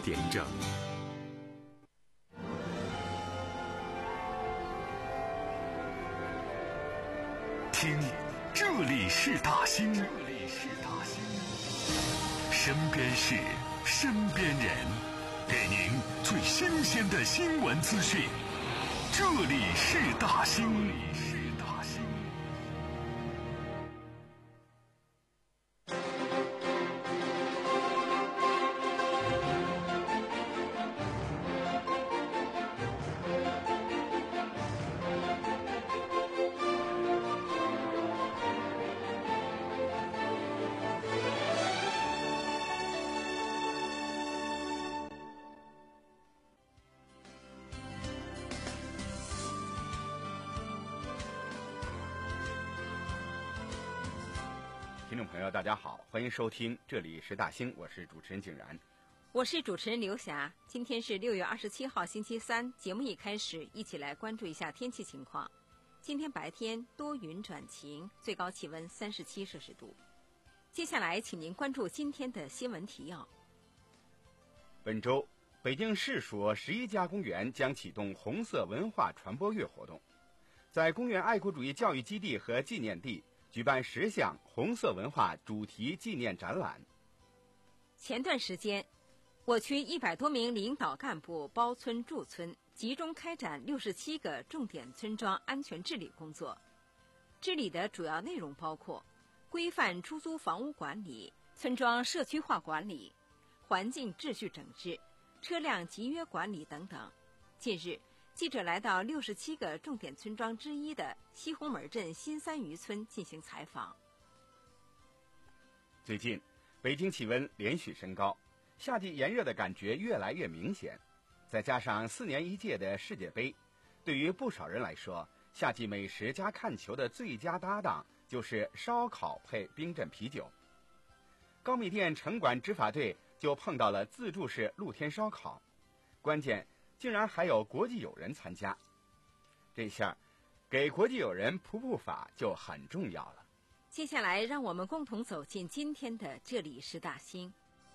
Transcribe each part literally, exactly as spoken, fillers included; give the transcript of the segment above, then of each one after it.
点整。听，这里是大兴，这里是大兴，身边事，身边人，给您最新鲜的新闻资讯。这里是大兴，这里是大兴。听众朋友大家好，欢迎收听这里是大兴，我是主持人景然， 我是主持人刘霞。今天是六月二十七号星期三，节目一开始一起来关注一下天气情况。今天白天多云转晴，最高气温三十七摄氏度。接下来请您关注今天的新闻提要。 本周北京市属十一家公园将启动红色文化传播月活动，在公园爱国主义教育基地和纪念地举办十项红色文化主题纪念展览。 前段时间，我区一百多名领导干部包村驻村，集中开展六十七个重点村庄安全治理工作。治理的主要内容包括规范出租房屋管理、村庄社区化管理、环境秩序整治、车辆集约管理等等。近日，记者来到六十七个重点村庄之一的西红门镇新三余村进行采访。 最近，北京气温连续升高，夏季炎热的感觉越来越明显。再加上四年一届的世界杯，对于不少人来说，夏季美食加看球的最佳搭档就是烧烤配冰镇啤酒。高密店城管执法队就碰到了自助式露天烧烤，关键竟然还有国际友人参加，这下给国际友人普普法就很重要了。 接下来让我们共同走进今天的这里是大兴。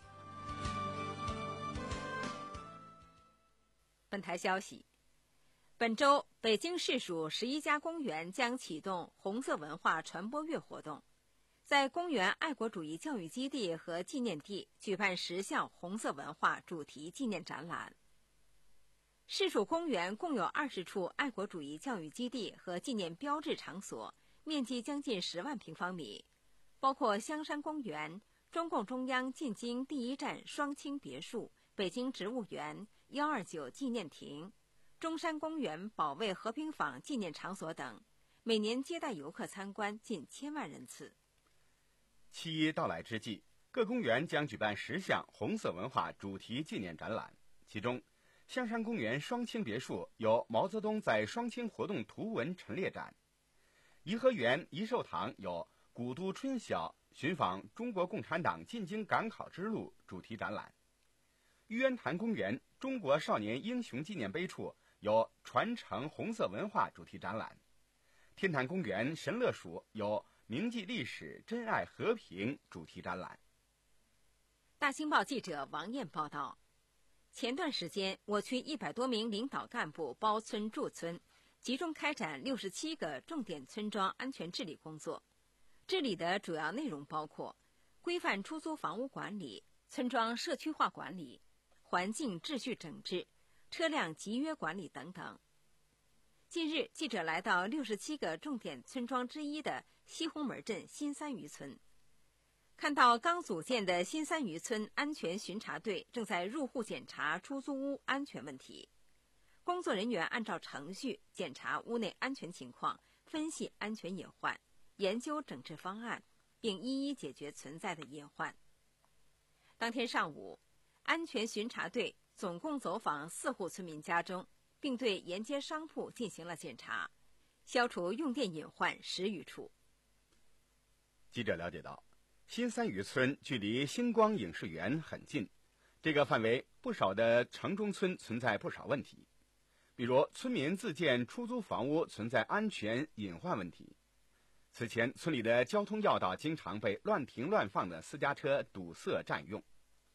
本台消息，本周北京市属十一家公园将启动红色文化传播月活动，在公园爱国主义教育基地和纪念地举办十项红色文化主题纪念展览。市属公园共有二十处爱国主义教育基地和纪念标志场所，面积将近十万平方米，包括香山公园、中共中央进京第一站双清别墅、北京植物园、一二九纪念亭、中山公园保卫和平坊纪念场所等，每年接待游客参观近千万人次。 七一到来之际，各公园将举办十项红色文化主题纪念展览，其中香山公园双清别墅有毛泽东在双清活动图文陈列展，颐和园颐寿堂有古都春晓寻访中国共产党进京赶考之路主题展览，玉渊潭公园中国少年英雄纪念碑处有传承红色文化主题展览，天坛公园神乐署有铭记历史珍爱和平主题展览。 大兴报记者王燕报道，前段时间我区一百多名领导干部包村驻村，集中开展六十七个重点村庄安全治理工作。治理的主要内容包括规范出租房屋管理、村庄社区化管理、环境秩序整治、车辆集约管理等等。近日，记者来到六十七个重点村庄之一的西红门镇新三余村，看到刚组建的新三余村安全巡查队正在入户检查出租屋安全问题。工作人员按照程序检查屋内安全情况，分析安全隐患，研究整治方案，并一一解决存在的隐患。当天上午，安全巡查队总共走访四户村民家中，并对沿街商铺进行了检查，消除用电隐患十余处。 记者了解到，新三余村距离星光影视园很近，这个范围不少的城中村存在不少问题，比如村民自建出租房屋存在安全隐患问题。此前，村里的交通要道经常被乱停乱放的私家车堵塞占用。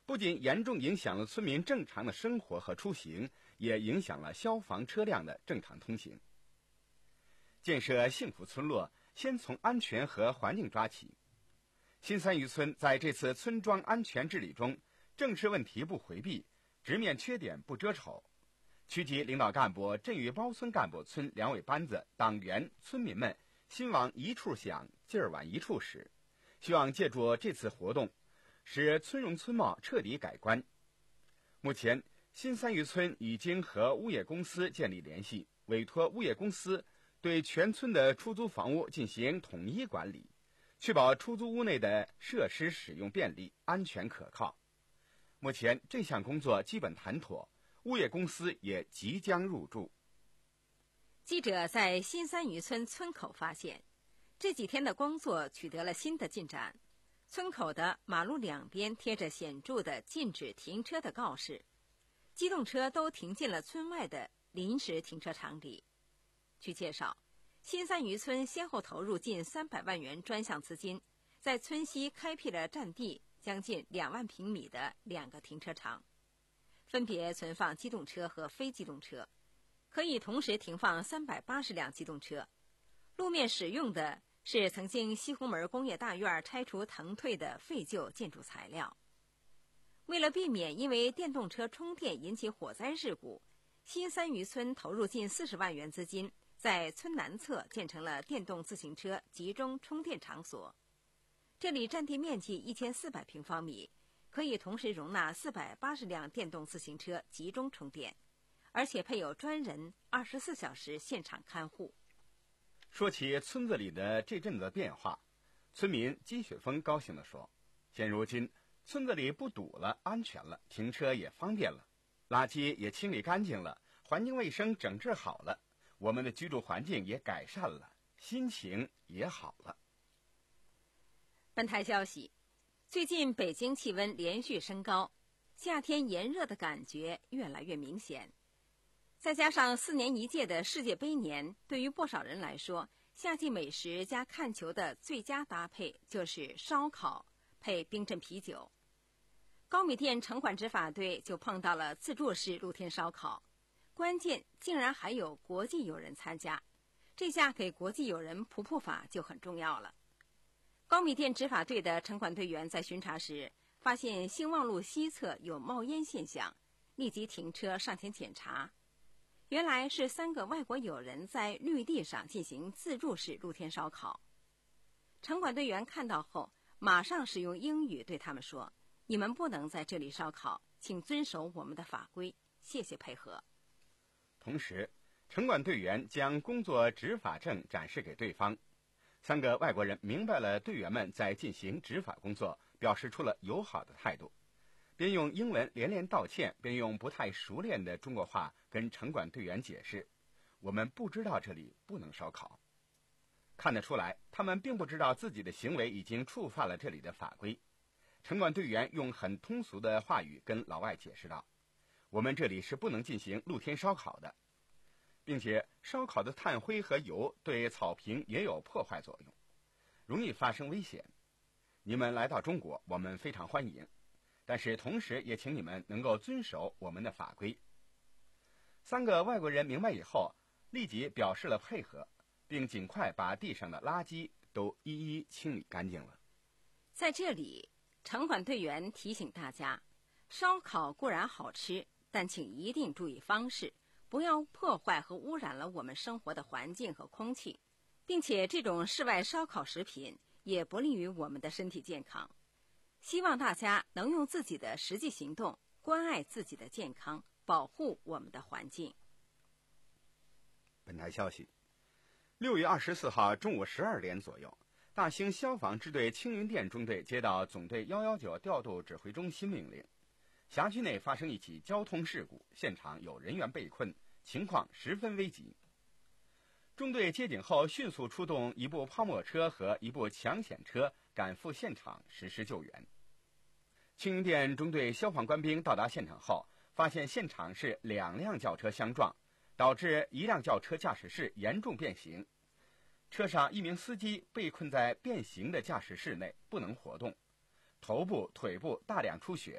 不仅严重影响了村民正常的生活和出行，也影响了消防车辆的正常通行。建设幸福村落，先从安全和环境抓起。新三余村在这次村庄安全治理中，正视问题不回避，直面缺点不遮丑。区级领导干部、镇与包村干部、村两委班子、党员、村民们心往一处想，劲儿往一处使，希望借助这次活动，使村容村貌彻底改观。目前，新三余村已经和物业公司建立联系，委托物业公司对全村的出租房屋进行统一管理，确保出租屋内的设施使用便利、安全可靠。目前这项工作基本谈妥，物业公司也即将入驻。 记者在新三余村村口发现，这几天的工作取得了新的进展。村口的马路两边贴着显著的禁止停车的告示，机动车都停进了村外的临时停车场里。据介绍，新三余村先后投入近三百万元专项资金，在村西开辟了占地将近两万平米的两个停车场，分别存放机动车和非机动车，可以同时停放三百八十辆机动车。路面使用的是曾经西红门工业大院拆除腾退的废旧建筑材料。为了避免因为电动车充电引起火灾事故，新三余村投入近四十万元资金，在村南侧建成了电动自行车集中充电场所。这里占地面积一千四百平方米，可以同时容纳四百八十辆电动自行车集中充电，而且配有专人二十四小时现场看护。 说起村子里的这阵子的变化，村民金雪峰高兴地说：“现如今村子里不堵了，安全了，停车也方便了，垃圾也清理干净了，环境卫生整治好了，我们的居住环境也改善了，心情也好了。” 本台消息，最近北京气温连续升高，夏天炎热的感觉越来越明显。再加上四年一届的世界杯年，对于不少人来说，夏季美食加看球的最佳搭配就是烧烤配冰镇啤酒。高米店城管执法队就碰到了自助式露天烧烤，关键竟然还有国际友人参加，这下给国际友人普普法就很重要了。高米店执法队的城管队员在巡查时，发现兴旺路西侧有冒烟现象，立即停车上前检查。原来是三个外国友人在绿地上进行自助式露天烧烤。城管队员看到后，马上使用英语对他们说：“你们不能在这里烧烤，请遵守我们的法规，谢谢配合。” 同时，城管队员将工作执法证展示给对方。三个外国人明白了队员们在进行执法工作，表示出了友好的态度，边用英文连连道歉，边用不太熟练的中国话跟城管队员解释：“我们不知道这里不能烧烤。”看得出来，他们并不知道自己的行为已经触犯了这里的法规。城管队员用很通俗的话语跟老外解释道：“我们这里是不能进行露天烧烤的，并且烧烤的炭灰和油对草坪也有破坏作用，容易发生危险。你们来到中国，我们非常欢迎，但是同时也请你们能够遵守我们的法规。”三个外国人明白以后，立即表示了配合，并尽快把地上的垃圾都一一清理干净了。 在这里，城管队员提醒大家，烧烤固然好吃，但请一定注意方式，不要破坏和污染了我们生活的环境和空气，并且这种室外烧烤食品也不利于我们的身体健康。希望大家能用自己的实际行动关爱自己的健康，保护我们的环境。 本台消息，六月二十四号中午十二点左右，大兴消防支队青云店中队接到总队一一九调度指挥中心命令，辖区内发生一起交通事故，现场有人员被困，情况十分危急。中队接警后，迅速出动一部泡沫车和一部抢险车赶赴现场实施救援。青云店中队消防官兵到达现场后，发现现场是两辆轿车相撞，导致一辆轿车驾驶室严重变形，车上一名司机被困在变形的驾驶室内不能活动，头部、腿部大量出血，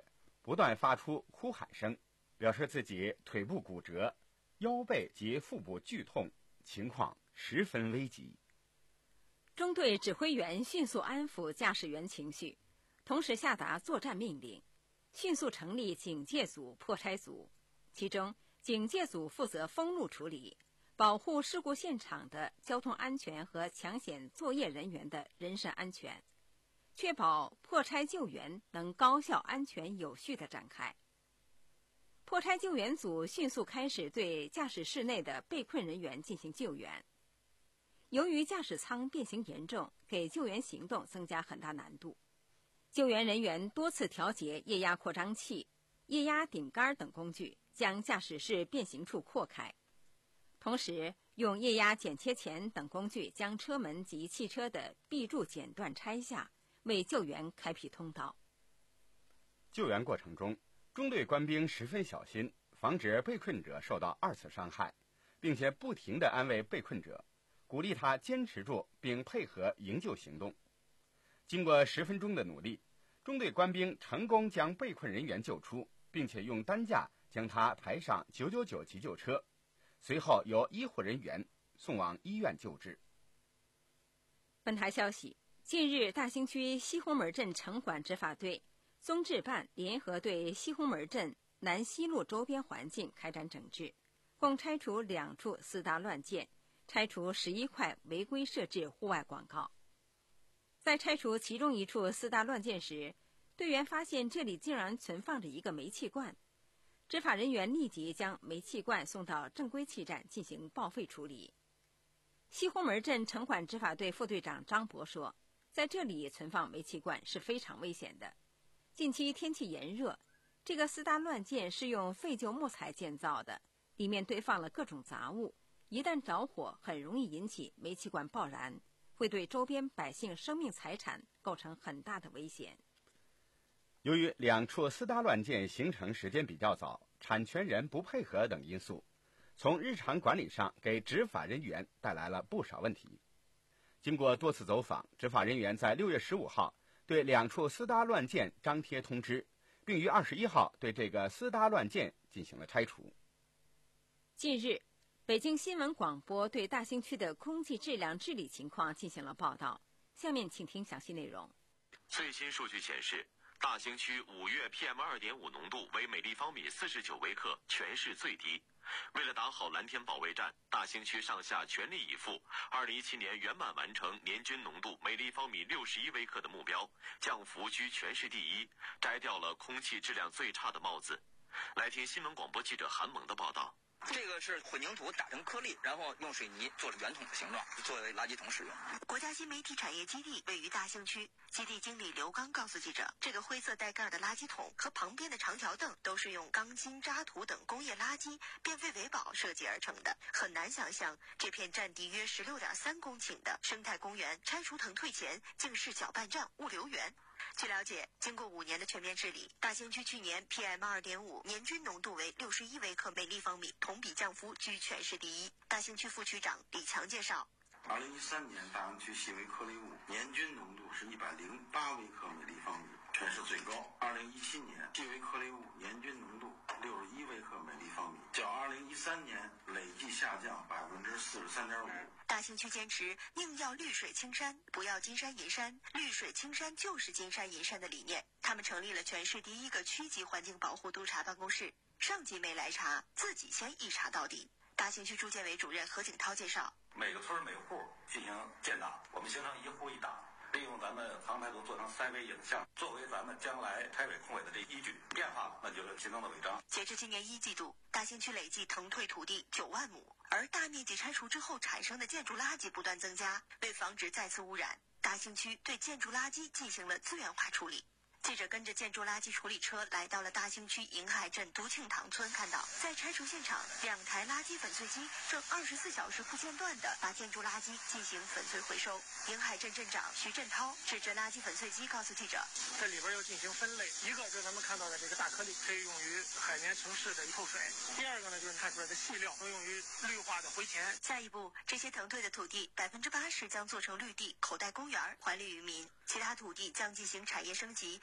不断发出哭喊声，表示自己腿部骨折、腰背及腹部剧痛，情况十分危急。 中队指挥员迅速安抚驾驶员情绪，同时下达作战命令，迅速成立警戒组、破拆组。其中，警戒组负责封路处理，保护事故现场的交通安全和抢险作业人员的人身安全，确保破拆救援能高效、安全、有序地展开。破拆救援组迅速开始对驾驶室内的被困人员进行救援。由于驾驶舱变形严重，给救援行动增加很大难度。救援人员多次调节液压扩张器、液压顶杆等工具，将驾驶室变形处扩开。同时，用液压剪切钳等工具将车门及汽车的壁柱剪断拆下，为救援开辟通道。 救援过程中，中队官兵十分小心，防止被困者受到二次伤害，并且不停地安慰被困者，鼓励他坚持住并配合营救行动。经过十分钟的努力，中队官兵成功将被困人员救出，并且用担架将他抬上九九九急救车，随后由医护人员送往医院救治。 本台消息，近日大兴区西红门镇城管执法队、综治办联合对西红门镇南西路周边环境开展整治，共拆除两处私搭乱建，拆除十一块违规设置户外广告。在拆除其中一处私搭乱建时，队员发现这里竟然存放着一个煤气罐，执法人员立即将煤气罐送到正规气站进行报废处理。西红门镇城管执法队副队长张博说，在这里存放煤气罐是非常危险的。近期天气炎热，这个私搭乱建是用废旧木材建造的，里面堆放了各种杂物，一旦着火很容易引起煤气罐爆燃，会对周边百姓生命财产构成很大的危险。 由于两处私搭乱建形成时间比较早，产权人不配合等因素，从日常管理上给执法人员带来了不少问题。经过多次走访，执法人员在六月十五号对两处私搭乱建张贴通知，并于二十一号对这个私搭乱建进行了拆除。 近日，北京新闻广播对大兴区的空气质量治理情况进行了报道。下面请听详细内容。 最新数据显示，大兴区五月 P M 二点五 浓度为每立方米四十九微克，全市最低。为了打好蓝天保卫战，大兴区上下全力以赴，二零一七年圆满完成年均浓度每立方米六十一微克的目标，降幅居全市第一，摘掉了空气质量最差的帽子。来听新闻广播记者韩萌的报道。 这个是混凝土打成颗粒，然后用水泥做成圆筒的形状，作为垃圾桶使用。 国家新媒体产业基地位于大兴区，基地经理刘刚告诉记者，这个灰色带盖的垃圾桶和旁边的长条凳都是用钢筋、渣土等工业垃圾变废为宝设计而成的。很难想象，这片占地约十六点三公顷的生态公园拆除腾退前竟是搅拌站、物流园。据了解，经过五年的全面治理，大兴区去年 P M 二点五 年均浓度为六十一微克每立方米，同比降幅居全市第一。大兴区副区长李强介绍， 二零一三年大兴区细微颗粒物年均浓度是一百零八微克每立方米，全市最高。二零一七年细微颗粒物年均浓度六十一微克每立方米，较二零一三年累计下降百分之四十三点五。 大兴区坚持宁要绿水青山，不要金山银山，绿水青山就是金山银山的理念。他们成立了全市第一个区级环境保护督察办公室，上级没来查，自己先一查到底。大兴区住建委主任何景涛介绍， 每个村每户进行建档，我们形成一户一档，利用咱们航拍图做成三维影像，作为咱们将来拆违控违的这依据，变化了那就是行政的违章。 截至今年一季度，大兴区累计腾退土地九万亩，而大面积拆除之后产生的建筑垃圾不断增加。为防止再次污染，大兴区对建筑垃圾进行了资源化处理。记者跟着建筑垃圾处理车来到了大兴区银海镇独庆塘村，看到在拆除现场，两台垃圾粉碎机正二十四小时不间断地把建筑垃圾进行粉碎回收。银海镇镇长徐振涛指着垃圾粉碎机告诉记者， 这里边要进行分类，一个就是咱们看到的这个大颗粒，可以用于海绵城市的透水；第二个呢，就是看出来的细料，能用于绿化的回填。 下一步，这些腾退的土地百分之八十将做成绿地、口袋公园，还绿于民；其他土地将进行产业升级，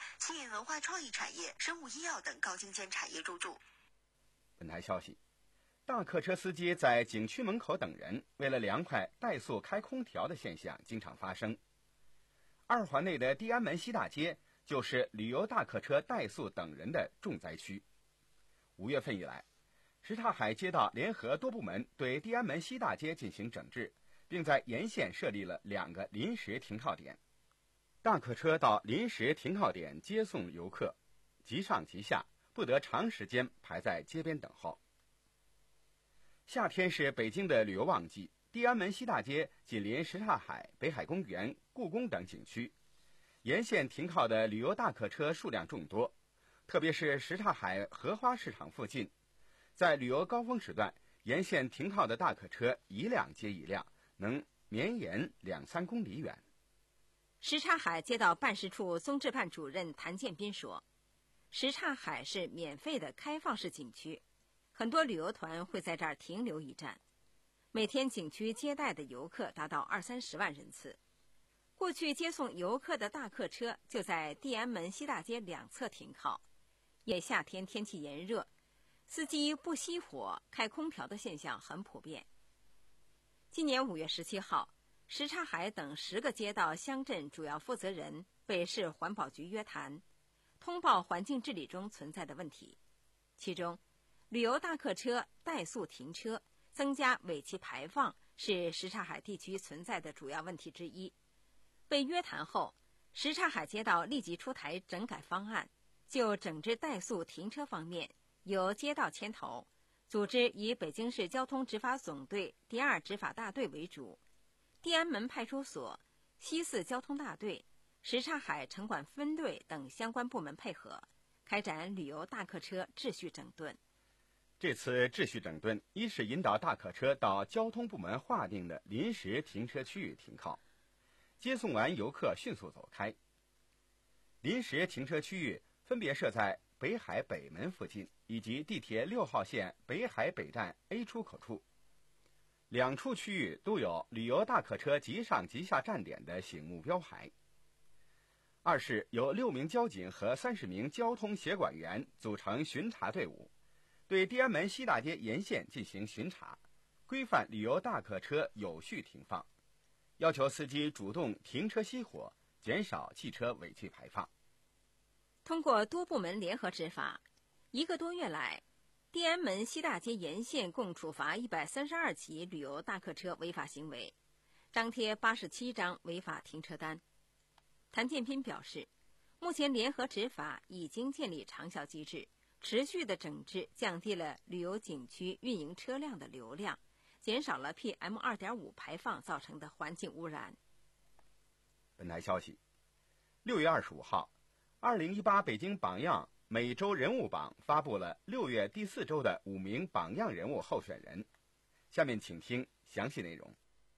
吸引文化创意产业、生物医药等高精尖产业入驻。 本台消息，大客车司机在景区门口等人，为了凉快怠速开空调的现象经常发生。二环内的地安门西大街就是旅游大客车怠速等人的重灾区。五月份以来，什刹海街道联合多部门对地安门西大街进行整治，并在沿线设立了两个临时停靠点。大客车到临时停靠点接送游客，即上即下，不得长时间排在街边等候。夏天是北京的旅游旺季，地安门西大街紧邻什刹海、北海公园、故宫等景区，沿线停靠的旅游大客车数量众多，特别是什刹海荷花市场附近，在旅游高峰时段，沿线停靠的大客车一辆接一辆，能绵延两三公里远。 什刹海街道办事处综治办主任谭建斌说，什刹海是免费的开放式景区，很多旅游团会在这儿停留一站，每天景区接待的游客达到二三十万人次。过去接送游客的大客车就在地安门西大街两侧停靠，也夏天天气炎热，司机不熄火开空调的现象很普遍。今年五月十七号，什刹海等十个街道乡镇主要负责人被市环保局约谈，通报环境治理中存在的问题。其中，旅游大客车怠速停车、增加尾气排放是什刹海地区存在的主要问题之一。被约谈后，什刹海街道立即出台整改方案，就整治怠速停车方面，由街道牵头，组织以北京市交通执法总队第二执法大队为主，地安门派出所、西四交通大队、什刹海城管分队等相关部门配合，开展旅游大客车秩序整顿。 这次秩序整顿，一是引导大客车到交通部门划定的临时停车区域停靠，接送完游客迅速走开。临时停车区域分别设在北海北门附近以及地铁六号线北海北站 A 出口处，两处区域都有旅游大客车即上即下站点的醒目标牌。二是有六名交警和三十名交通协管员组成巡查队伍，对地安门西大街沿线进行巡查，规范旅游大客车有序停放，要求司机主动停车熄火，减少汽车尾气排放。 通过多部门联合执法，一个多月来，地安门西大街沿线共处罚一百三十二起旅游大客车违法行为，张贴八十七张违法停车单。谭建斌表示，目前联合执法已经建立长效机制，持续的整治降低了旅游景区运营车辆的流量，减少了 P M 二点五 排放造成的环境污染。 本台消息，六月二十五号，二零一八北京榜样每周人物榜发布了六月第四周的五名榜样人物候选人。下面请听详细内容。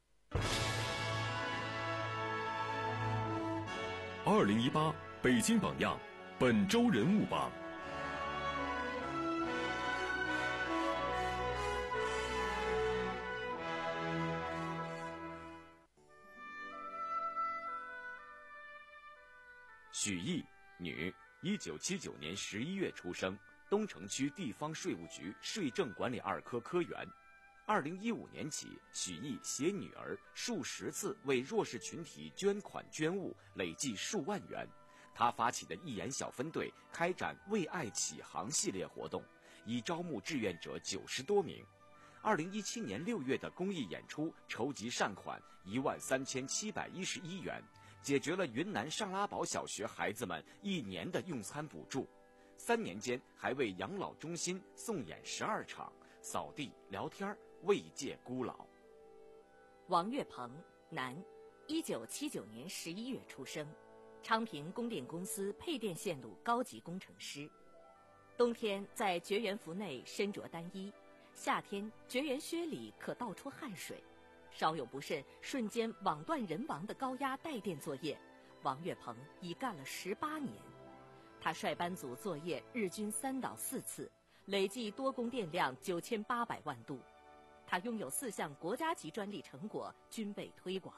二零一八北京榜样本周人物榜。 许毅，女，一九七九年十一月出生，东城区地方税务局税政管理二科科员。二零一五年起，许毅携女儿数十次为弱势群体捐款捐物，累计数万元。他发起的义演小分队开展为爱启航系列活动，已招募志愿者九十多名。二零一七年六月的公益演出筹集善款一万三千七百一十一元，解决了云南上拉堡小学孩子们一年的用餐补助。三年间还为养老中心送演十二场，扫地聊天，慰藉孤老。 王月鹏，男，一九七九年十一月出生，昌平供电公司配电线路高级工程师。冬天在绝缘服内身着单衣，夏天绝缘靴里可倒出汗水，稍有不慎瞬间网断人亡的高压带电作业，王月鹏已干了十八年。他率班组作业日均三到四次，累计多供电量九千八百万度。他拥有四项国家级专利成果均被推广，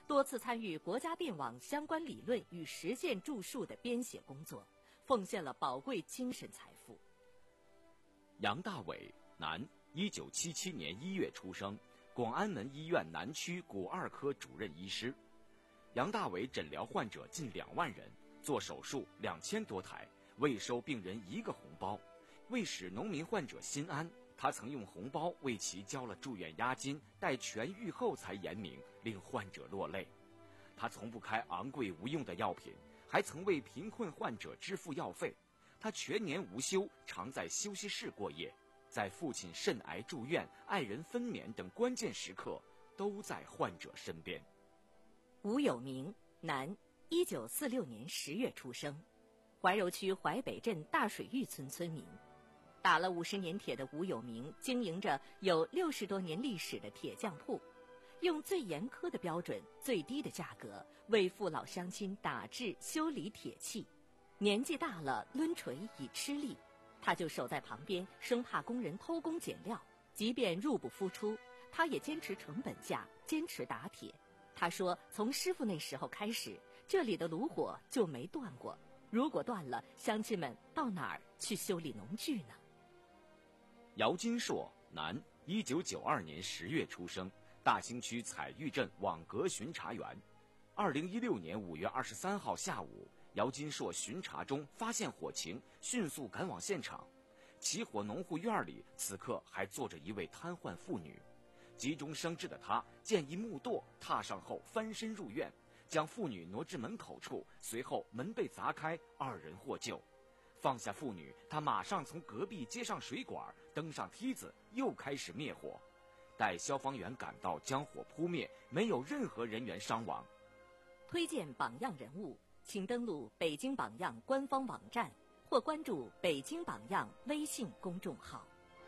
多次参与国家电网相关理论与实践著述的编写工作，奉献了宝贵精神财富。 杨大伟，男，一九七七年一月出生，广安门医院南区骨二科主任医师。杨大伟诊疗患者近两万人，做手术两千多台，未收病人一个红包。为使农民患者心安，他曾用红包为其交了住院押金，待痊愈后才言明，令患者落泪。他从不开昂贵无用的药品，还曾为贫困患者支付药费。他全年无休，常在休息室过夜，在父亲肾癌住院、爱人分娩等关键时刻，都在患者身边。 吴有明，男，一九四六年十月出生，怀柔区淮北镇大水峪村村民。打了五十年铁的吴有明经营着有六十多年历史的铁匠铺，用最严苛的标准、最低的价格为父老乡亲打制修理铁器。年纪大了，抡锤已吃力，他就守在旁边，生怕工人偷工减料。即便入不敷出，他也坚持成本价，坚持打铁。他说，从师傅那时候开始，这里的炉火就没断过。如果断了，乡亲们到哪儿去修理农具呢？ 姚金硕，男，一九九二年十月出生，大兴区彩玉镇网格巡查员。二零一六年五月二十三号下午，姚金硕巡查中发现火情，迅速赶往现场。起火农户院里，此刻还坐着一位瘫痪妇女。急中生智的他见一木垛，踏上后翻身入院，将妇女挪至门口处，随后门被砸开，二人获救。放下妇女，他马上从隔壁接上水管，登上梯子，又开始灭火。待消防员赶到，将火扑灭，没有任何人员伤亡。 推荐榜样人物，请登录北京榜样官方网站或关注北京榜样微信公众号。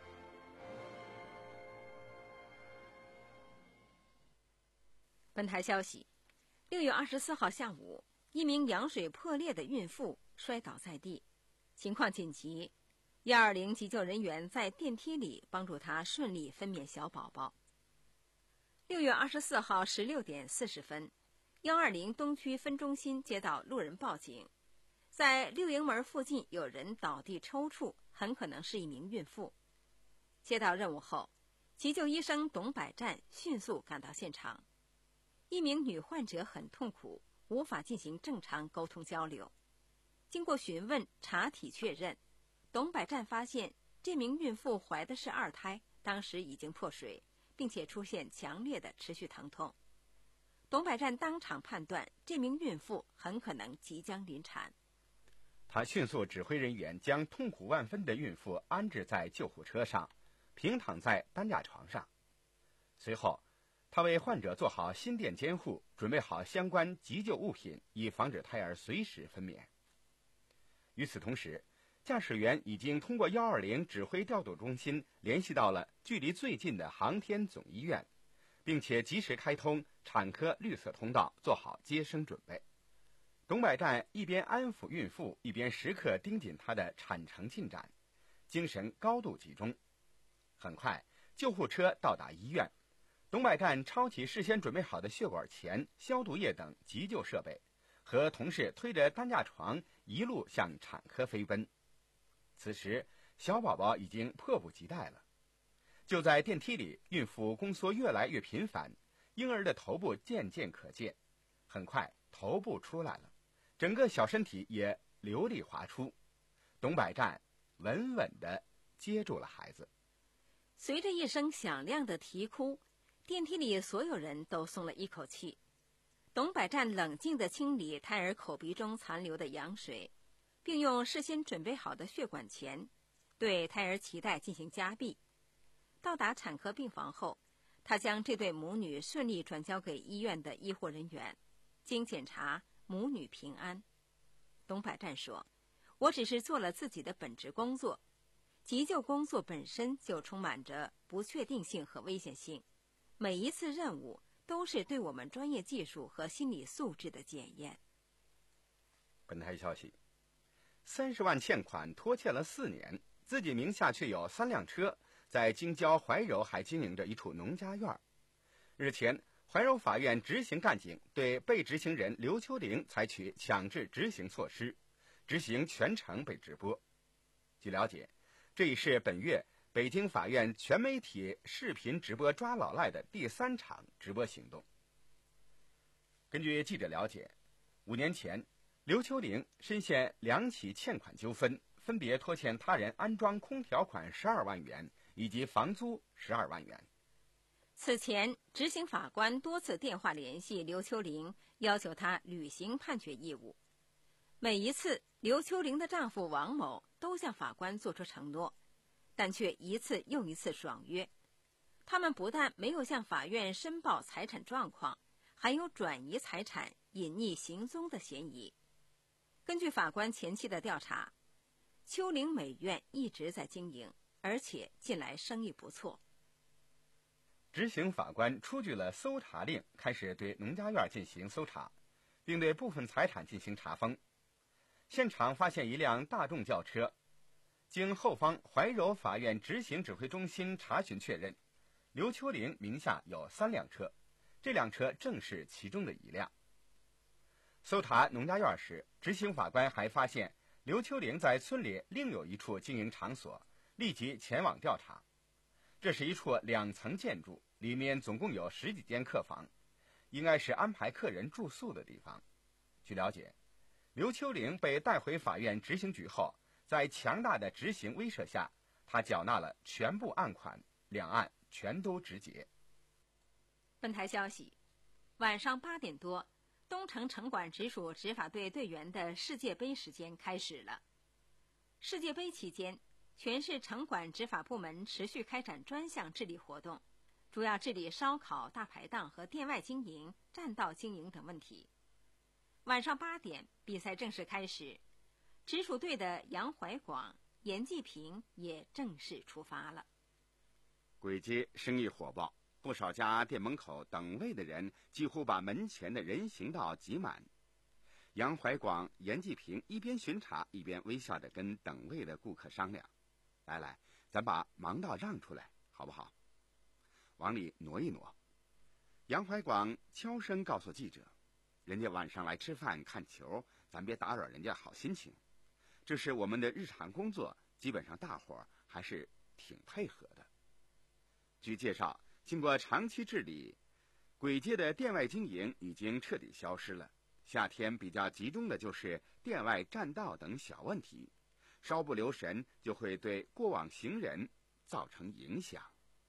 本台消息，六月二十四号下午，一名羊水破裂的孕妇摔倒在地，情况紧急，一二零急救人员在电梯里帮助她顺利分娩小宝宝。六月二十四号十六点四十分，一二零东区分中心接到路人报警，在六营门附近有人倒地抽搐，很可能是一名孕妇。接到任务后，急救医生董百战迅速赶到现场。一名女患者很痛苦，无法进行正常沟通交流。经过询问查体确认，董百战发现这名孕妇怀的是二胎，当时已经破水，并且出现强烈的持续疼痛。董百战当场判断这名孕妇很可能即将临产。 他迅速指挥人员将痛苦万分的孕妇安置在救护车上，平躺在担架床上。随后他为患者做好心电监护，准备好相关急救物品，以防止胎儿随时分娩。与此同时，驾驶员已经通过一二零指挥调度中心联系到了距离最近的航天总医院，并且及时开通产科绿色通道，做好接生准备。董百战一边安抚孕妇，一边时刻盯紧她的产程进展，精神高度集中。很快，救护车到达医院。董百战抄起事先准备好的血管钳、消毒液等急救设备，和同事推着担架床一路向产科飞奔。此时，小宝宝已经迫不及待了。就在电梯里，孕妇宫缩越来越频繁，婴儿的头部渐渐可见。很快，头部出来了，整个小身体也流利滑出。董百战稳稳地接住了孩子。 随着一声响亮的啼哭，电梯里所有人都松了一口气。董百战冷静地清理胎儿口鼻中残留的羊水，并用事先准备好的血管钳对胎儿脐带进行夹闭。到达产科病房后，他将这对母女顺利转交给医院的医护人员。经检查，母女平安。董百战说，我只是做了自己的本职工作，急救工作本身就充满着不确定性和危险性，每一次任务都是对我们专业技术和心理素质的检验。 本台消息，三十万欠款拖欠了四年，自己名下却有三辆车，在京郊怀柔还经营着一处农家院。日前， 怀柔法院执行干警对被执行人刘秋玲采取强制执行措施，执行全程被直播。据了解，这已是本月北京法院全媒体视频直播抓老赖的第三场直播行动。根据记者了解，五年前，刘秋玲深陷两起欠款纠纷，分别拖欠他人安装空调款十二万元以及房租十二万元。 此前，执行法官多次电话联系刘秋玲，要求她履行判决义务。每一次，刘秋玲的丈夫王某都向法官作出承诺，但却一次又一次爽约。他们不但没有向法院申报财产状况，还有转移财产、隐匿行踪的嫌疑。根据法官前期的调查，秋玲美院一直在经营，而且近来生意不错。 执行法官出具了搜查令，开始对农家院进行搜查，并对部分财产进行查封。现场发现一辆大众轿车，经后方怀柔法院执行指挥中心查询确认，刘秋玲名下有三辆车，这辆车正是其中的一辆。搜查农家院时，执行法官还发现刘秋玲在村里另有一处经营场所，立即前往调查。这是一处两层建筑，里面总共有十几间客房，应该是安排客人住宿的地方。据了解，刘秋玲被带回法院执行局后，在强大的执行威慑下，她缴纳了全部案款，两案全都直结。 本台消息，晚上八点多，东城城管直属执法队队员的世界杯时间开始了。世界杯期间，全市城管执法部门持续开展专项治理活动，主要治理烧烤、大排档和店外经营、占道经营等问题。晚上八点，比赛正式开始，直属队的杨怀广、严继平也正式出发了。 簋街生意火爆，不少家店门口等位的人几乎把门前的人行道挤满。杨怀广、严继平一边巡查，一边微笑着跟等位的顾客商量：“来来，咱把盲道让出来，好不好？往里挪一挪。”杨怀广悄声告诉记者：“人家晚上来吃饭看球，咱别打扰人家好心情。这是我们的日常工作，基本上大伙儿还是挺配合的。”据介绍，经过长期治理，簋街的店外经营已经彻底消失了。夏天比较集中的就是店外占道等小问题，稍不留神就会对过往行人造成影响。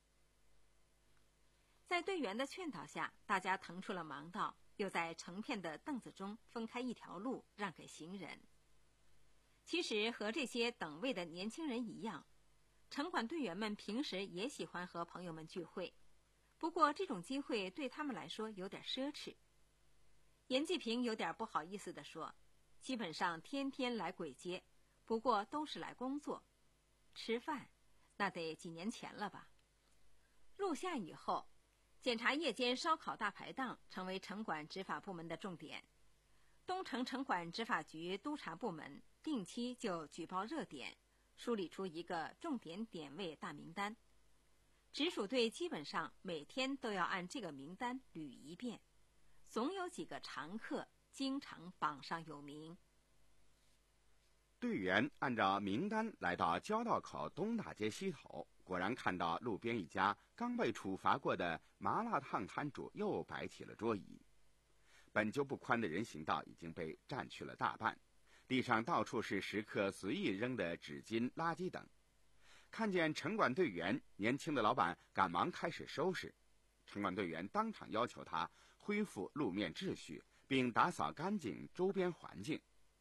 在队员的劝导下，大家腾出了盲道，又在成片的凳子中分开一条路让给行人。其实和这些等位的年轻人一样，城管队员们平时也喜欢和朋友们聚会，不过这种机会对他们来说有点奢侈。严继平有点不好意思地说：“基本上天天来簋街，不过都是来工作，吃饭，那得几年前了吧。”入夏以后，检查夜间烧烤大排档成为城管执法部门的重点。东城城管执法局督察部门定期就举报热点，梳理出一个重点点位大名单。直属队基本上每天都要按这个名单捋一遍，总有几个常客经常榜上有名。 队员按照名单来到交道口东大街西头，果然看到路边一家刚被处罚过的麻辣烫摊主又摆起了桌椅。本就不宽的人行道已经被占去了大半，地上到处是食客随意扔的纸巾、垃圾等。看见城管队员，年轻的老板赶忙开始收拾。城管队员当场要求他恢复路面秩序，并打扫干净周边环境。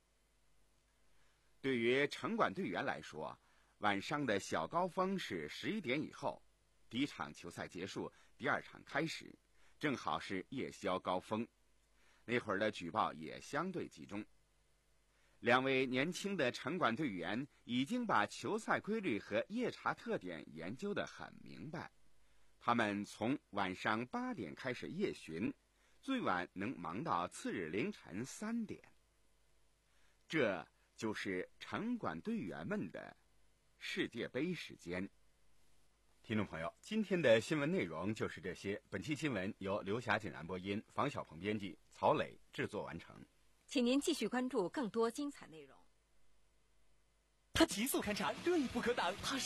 对于城管队员来说，晚上的小高峰是十一点以后，第一场球赛结束，第二场开始，正好是夜宵高峰。那会儿的举报也相对集中。两位年轻的城管队员已经把球赛规律和夜查特点研究得很明白。他们从晚上八点开始夜巡，最晚能忙到次日凌晨三点。这就是城管队员们的世界杯时间。 听众朋友，今天的新闻内容就是这些。本期新闻由刘霞锦然播音，房小鹏编辑，曹磊制作完成。 请您继续关注更多精彩内容。 他急速勘察，锐不可挡，他